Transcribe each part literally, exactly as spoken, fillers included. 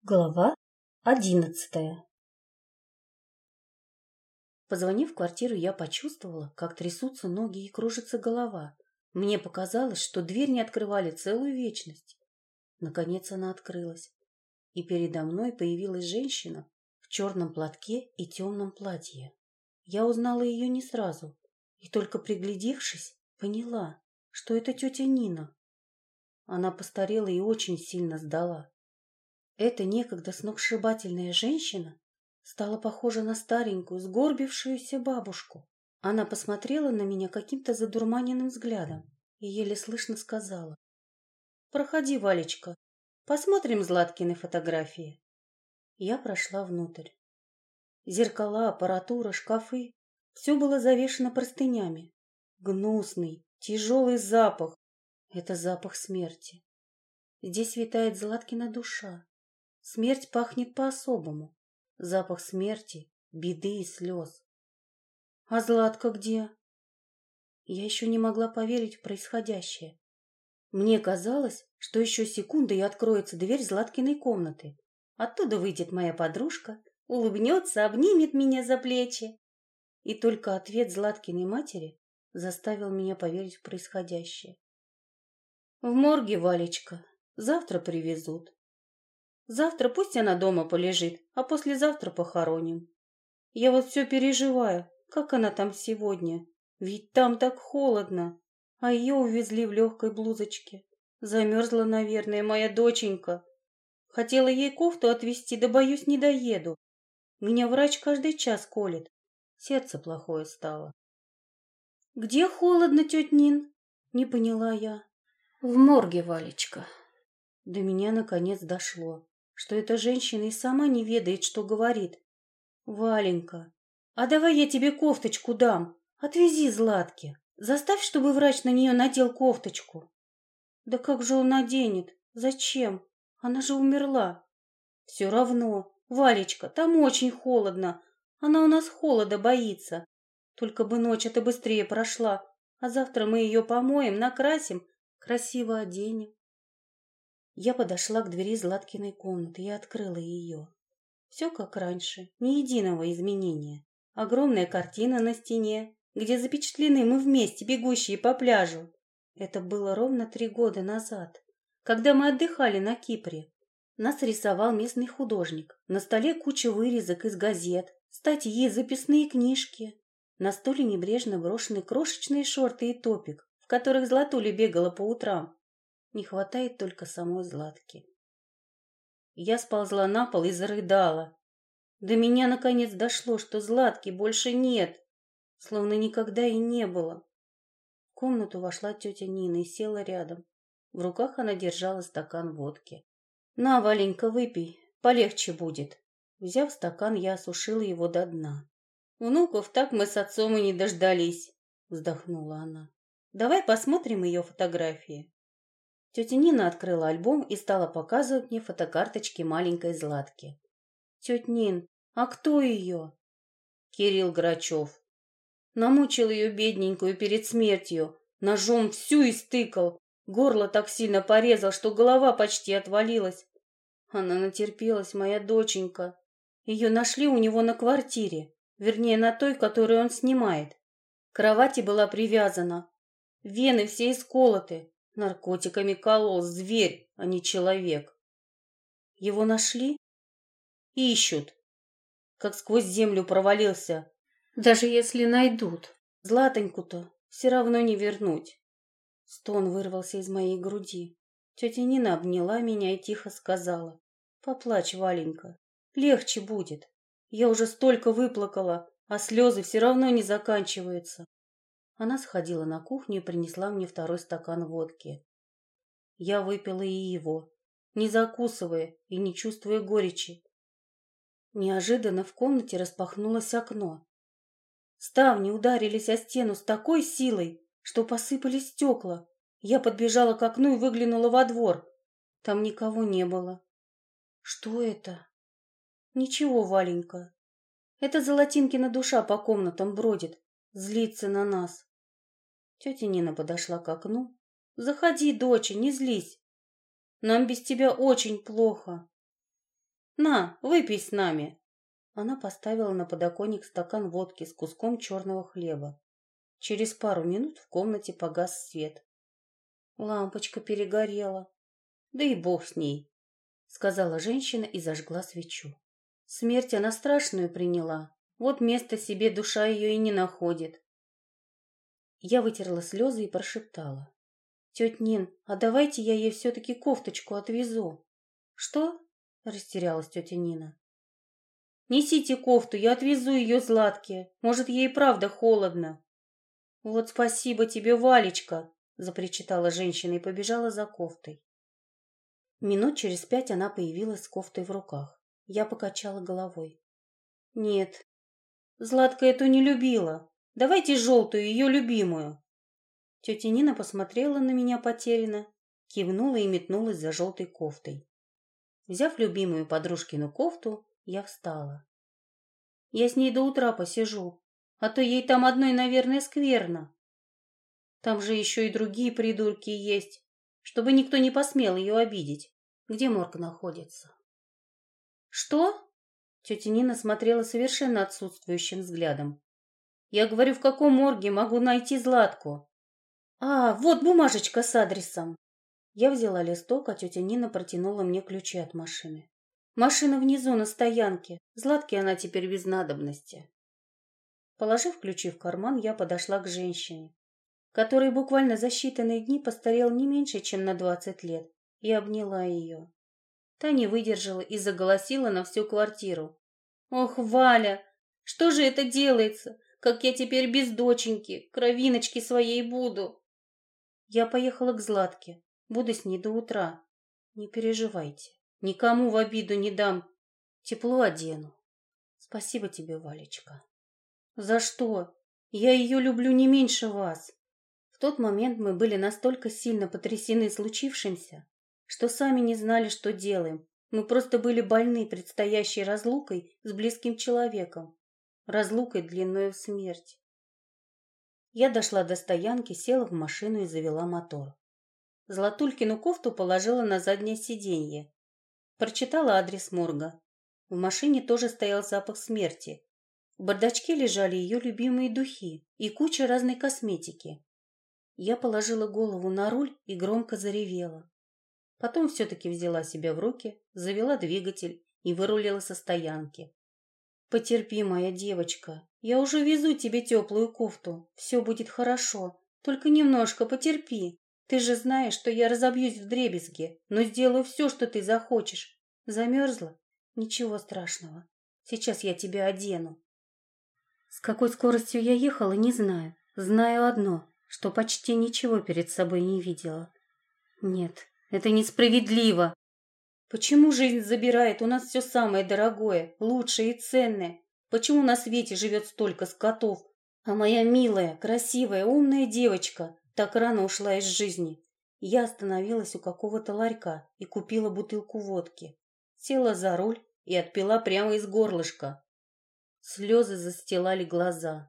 Глава одиннадцатая. Позвонив в квартиру, я почувствовала, как трясутся ноги и кружится голова. Мне показалось, что дверь не открывали целую вечность. Наконец она открылась, и передо мной появилась женщина в черном платке и темном платье. Я узнала ее не сразу, и только приглядевшись, поняла, что это тетя Нина. Она постарела и очень сильно сдала. Эта некогда сногсшибательная женщина стала похожа на старенькую, сгорбившуюся бабушку. Она посмотрела на меня каким-то задурманенным взглядом и еле слышно сказала: «Проходи, Валечка, посмотрим Златкины фотографии». Я прошла внутрь. Зеркала, аппаратура, шкафы — все было завешено простынями. Гнусный, тяжелый запах — это запах смерти. Здесь витает Златкина душа. Смерть пахнет по-особому. Запах смерти, беды и слез. А Златка где? Я еще не могла поверить в происходящее. Мне казалось, что еще секунда и откроется дверь Златкиной комнаты. Оттуда выйдет моя подружка, улыбнется, обнимет меня за плечи. И только ответ Златкиной матери заставил меня поверить в происходящее. В морге, Валечка, завтра привезут. Завтра пусть она дома полежит, а послезавтра похороним. Я вот все переживаю, как она там сегодня. Ведь там так холодно, а ее увезли в легкой блузочке. Замерзла, наверное, моя доченька. Хотела ей кофту отвезти, да, боюсь, не доеду. Меня врач каждый час колет. Сердце плохое стало. Где холодно, тетя Нин? Не поняла я. В морге, Валечка. До меня наконец дошло, что эта женщина и сама не ведает, что говорит. «Валенька, а давай я тебе кофточку дам. Отвези Златке. Заставь, чтобы врач на нее надел кофточку». «Да как же он наденет? Зачем? Она же умерла». «Все равно. Валечка, там очень холодно. Она у нас холода боится. Только бы ночь это быстрее прошла. А завтра мы ее помоем, накрасим, красиво оденем». Я подошла к двери Златкиной комнаты и открыла ее. Все как раньше, ни единого изменения. Огромная картина на стене, где запечатлены мы вместе, бегущие по пляжу. Это было ровно три года назад, когда мы отдыхали на Кипре. Нас рисовал местный художник. На столе куча вырезок из газет, статьи, записные книжки. На столе небрежно брошены крошечные шорты и топик, в которых Златуля бегала по утрам. Не хватает только самой Златки. Я сползла на пол и зарыдала. До меня наконец дошло, что Златки больше нет, словно никогда и не было. В комнату вошла тетя Нина и села рядом. В руках она держала стакан водки. «На, Валенька, выпей, полегче будет». Взяв стакан, я осушила его до дна. «Внуков так мы с отцом и не дождались», — вздохнула она. «Давай посмотрим ее фотографии». Тетя Нина открыла альбом и стала показывать мне фотокарточки маленькой Златки. «Тетя Нин, а кто ее?» «Кирилл Грачев. Намучил ее бедненькую перед смертью, ножом всю истыкал, горло так сильно порезал, что голова почти отвалилась. Она натерпелась, моя доченька. Ее нашли у него на квартире, вернее, на той, которую он снимает. К кровати была привязана, вены все исколоты. Наркотиками колол, зверь, а не человек. Его нашли? Ищут. Как сквозь землю провалился. Даже если найдут, Златоньку-то все равно не вернуть». Стон вырвался из моей груди. Тетя Нина обняла меня и тихо сказала: «Поплачь, Валенька, легче будет. Я уже столько выплакала, а слезы все равно не заканчиваются». Она сходила на кухню и принесла мне второй стакан водки. Я выпила и его, не закусывая и не чувствуя горечи. Неожиданно в комнате распахнулось окно. Ставни ударились о стену с такой силой, что посыпались стекла. Я подбежала к окну и выглянула во двор. Там никого не было. «Что это?» «Ничего, Валенька. Это Золотинкина душа по комнатам бродит, злится на нас». Тетя Нина подошла к окну. «Заходи, доча, не злись. Нам без тебя очень плохо». На, выпей с нами. Она поставила на подоконник стакан водки с куском черного хлеба. Через пару минут в комнате погас свет. Лампочка перегорела. Да и бог с ней, сказала женщина и зажгла свечу. Смерть она страшную приняла. Вот места себе душа ее и не находит. Я вытерла слезы и прошептала. Тетя Нин, а давайте я ей все-таки кофточку отвезу. Что? Растерялась тетя Нина. Несите кофту, я отвезу ее Златке. Может, ей правда холодно. Вот спасибо тебе, Валечка, запричитала женщина и побежала за кофтой. Минут через пять она появилась с кофтой в руках. Я покачала головой. Нет, Златка эту не любила. Давайте желтую, ее любимую. Тетя Нина посмотрела на меня потерянно, кивнула и метнулась за желтой кофтой. Взяв любимую подружкину кофту, я встала. Я с ней до утра посижу, а то ей там одной, наверное, скверно. Там же еще и другие придурки есть, чтобы никто не посмел ее обидеть. Где морг находится? Что? Тетя Нина смотрела совершенно отсутствующим взглядом. Я говорю, в каком морге могу найти Златку? А, вот бумажечка с адресом. Я взяла листок, а тетя Нина протянула мне ключи от машины. Машина внизу на стоянке. Златке она теперь без надобности. Положив ключи в карман, я подошла к женщине, которая буквально за считанные дни постарела не меньше, чем на двадцать лет, и обняла ее. Та не выдержала и заголосила на всю квартиру. «Ох, Валя, что же это делается? Как я теперь без доченьки, кровиночки своей буду?» Я поехала к Златке, буду с ней до утра. Не переживайте, никому в обиду не дам, тепло одену. Спасибо тебе, Валечка. За что? Я ее люблю не меньше вас. В тот момент мы были настолько сильно потрясены случившимся, что сами не знали, что делаем. Мы просто были больны предстоящей разлукой с близким человеком, разлукой длиною в смерть. Я дошла до стоянки, села в машину и завела мотор. Златулькину кофту положила на заднее сиденье. Прочитала адрес морга. В машине тоже стоял запах смерти. В бардачке лежали ее любимые духи и куча разной косметики. Я положила голову на руль и громко заревела. Потом все-таки взяла себя в руки, завела двигатель и вырулила со стоянки. «Потерпи, моя девочка, я уже везу тебе теплую кофту, все будет хорошо, только немножко потерпи. Ты же знаешь, что я разобьюсь вдребезги, но сделаю все, что ты захочешь. Замерзла? Ничего страшного, сейчас я тебя одену». С какой скоростью я ехала, не знаю. Знаю одно, что почти ничего перед собой не видела. Нет, это несправедливо. Почему жизнь забирает у нас все самое дорогое, лучшее и ценное? Почему на свете живет столько скотов, а моя милая, красивая, умная девочка так рано ушла из жизни? Я остановилась у какого-то ларька и купила бутылку водки. Села за руль и отпила прямо из горлышка. Слезы застилали глаза.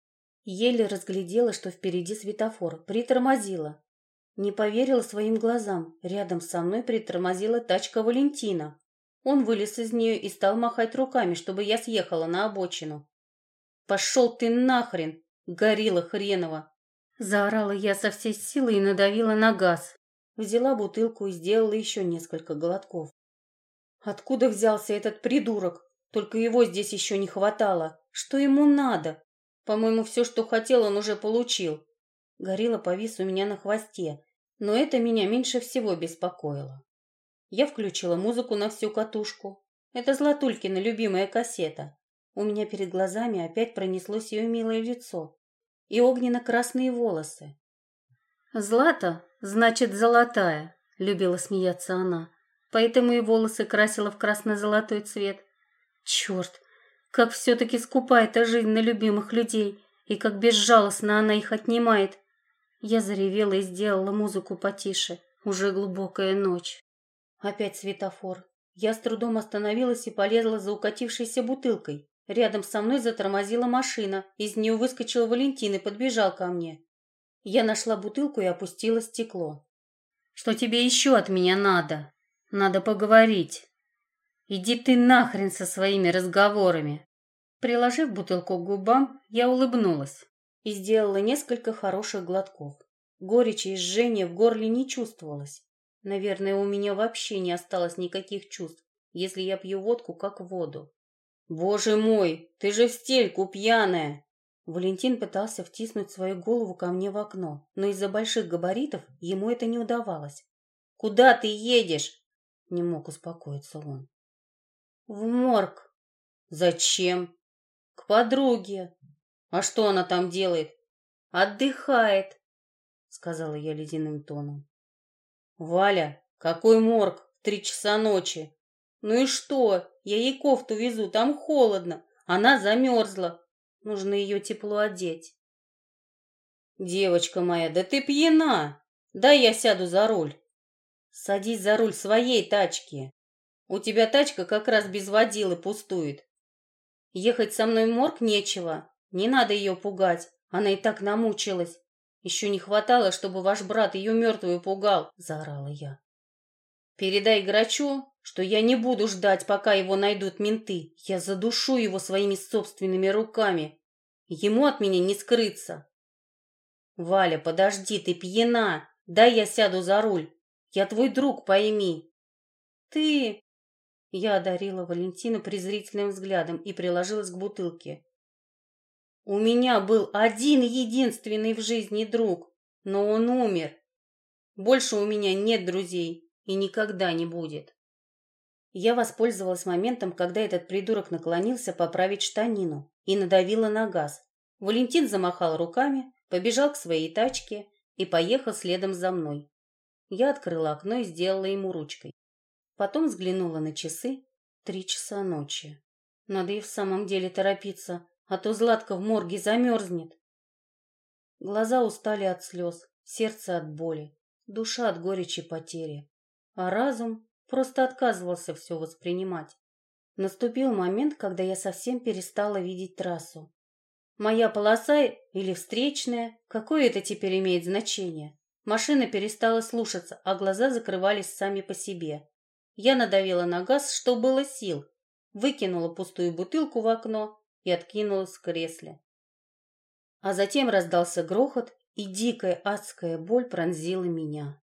Еле разглядела, что впереди светофор, притормозила. Не поверила своим глазам. Рядом со мной притормозила тачка Валентина. Он вылез из нее и стал махать руками, чтобы я съехала на обочину. «Пошел ты нахрен, горилла хренова!» Заорала я со всей силы и надавила на газ. Взяла бутылку и сделала еще несколько глотков. Откуда взялся этот придурок? Только его здесь еще не хватало. Что ему надо? По-моему, все, что хотел, он уже получил. Горилла повис у меня на хвосте, но это меня меньше всего беспокоило. Я включила музыку на всю катушку. Это Златулькина любимая кассета. У меня перед глазами опять пронеслось ее милое лицо и огненно-красные волосы. «Злата, значит, золотая», — любила смеяться она. Поэтому и волосы красила в красно-золотой цвет. Черт, как все-таки скупа эта жизнь на любимых людей, и как безжалостно она их отнимает. Я заревела и сделала музыку потише. Уже глубокая ночь. Опять светофор. Я с трудом остановилась и полезла за укатившейся бутылкой. Рядом со мной затормозила машина. Из нее выскочил Валентин и подбежал ко мне. Я нашла бутылку и опустила стекло. «Что тебе еще от меня надо? Надо поговорить». Иди ты нахрен со своими разговорами. Приложив бутылку к губам, я улыбнулась и сделала несколько хороших глотков. Горечи и жжения в горле не чувствовалось. Наверное, у меня вообще не осталось никаких чувств, если я пью водку как воду. «Боже мой, ты же в стельку пьяная!» Валентин пытался втиснуть свою голову ко мне в окно, но из-за больших габаритов ему это не удавалось. «Куда ты едешь?» — не мог успокоиться он. «В морг». «Зачем?» «К подруге». «А что она там делает?» «Отдыхает», — сказала я ледяным тоном. «Валя, какой морг в три часа ночи? Ну и что? Я ей кофту везу, там холодно. Она замерзла. Нужно ее тепло одеть». «Девочка моя, да ты пьяна. Дай я сяду за руль». «Садись за руль своей тачки. У тебя тачка как раз без водилы пустует. Ехать со мной в морг нечего. Не надо ее пугать. Она и так намучилась. Еще не хватало, чтобы ваш брат ее мертвую пугал», — заорала я. «Передай Грачу, что я не буду ждать, пока его найдут менты. Я задушу его своими собственными руками. Ему от меня не скрыться». «Валя, подожди, ты пьяна. Дай я сяду за руль. Я твой друг, пойми». «Ты...» Я одарила Валентину презрительным взглядом и приложилась к бутылке. «У меня был один единственный в жизни друг, но он умер. Больше у меня нет друзей и никогда не будет». Я воспользовалась моментом, когда этот придурок наклонился поправить штанину, и надавила на газ. Валентин замахал руками, побежал к своей тачке и поехал следом за мной. Я открыла окно и сделала ему ручкой. Потом взглянула на часы. Три часа ночи. Надо и в самом деле торопиться, а то Златка в морге замерзнет. Глаза устали от слез, сердце от боли, душа от горечи потери. А разум просто отказывался все воспринимать. Наступил момент, когда я совсем перестала видеть трассу. Моя полоса или встречная, какое это теперь имеет значение? Машина перестала слушаться, а глаза закрывались сами по себе. Я надавила на газ, что было сил, выкинула пустую бутылку в окно и откинулась в кресле. А затем раздался грохот, и дикая адская боль пронзила меня.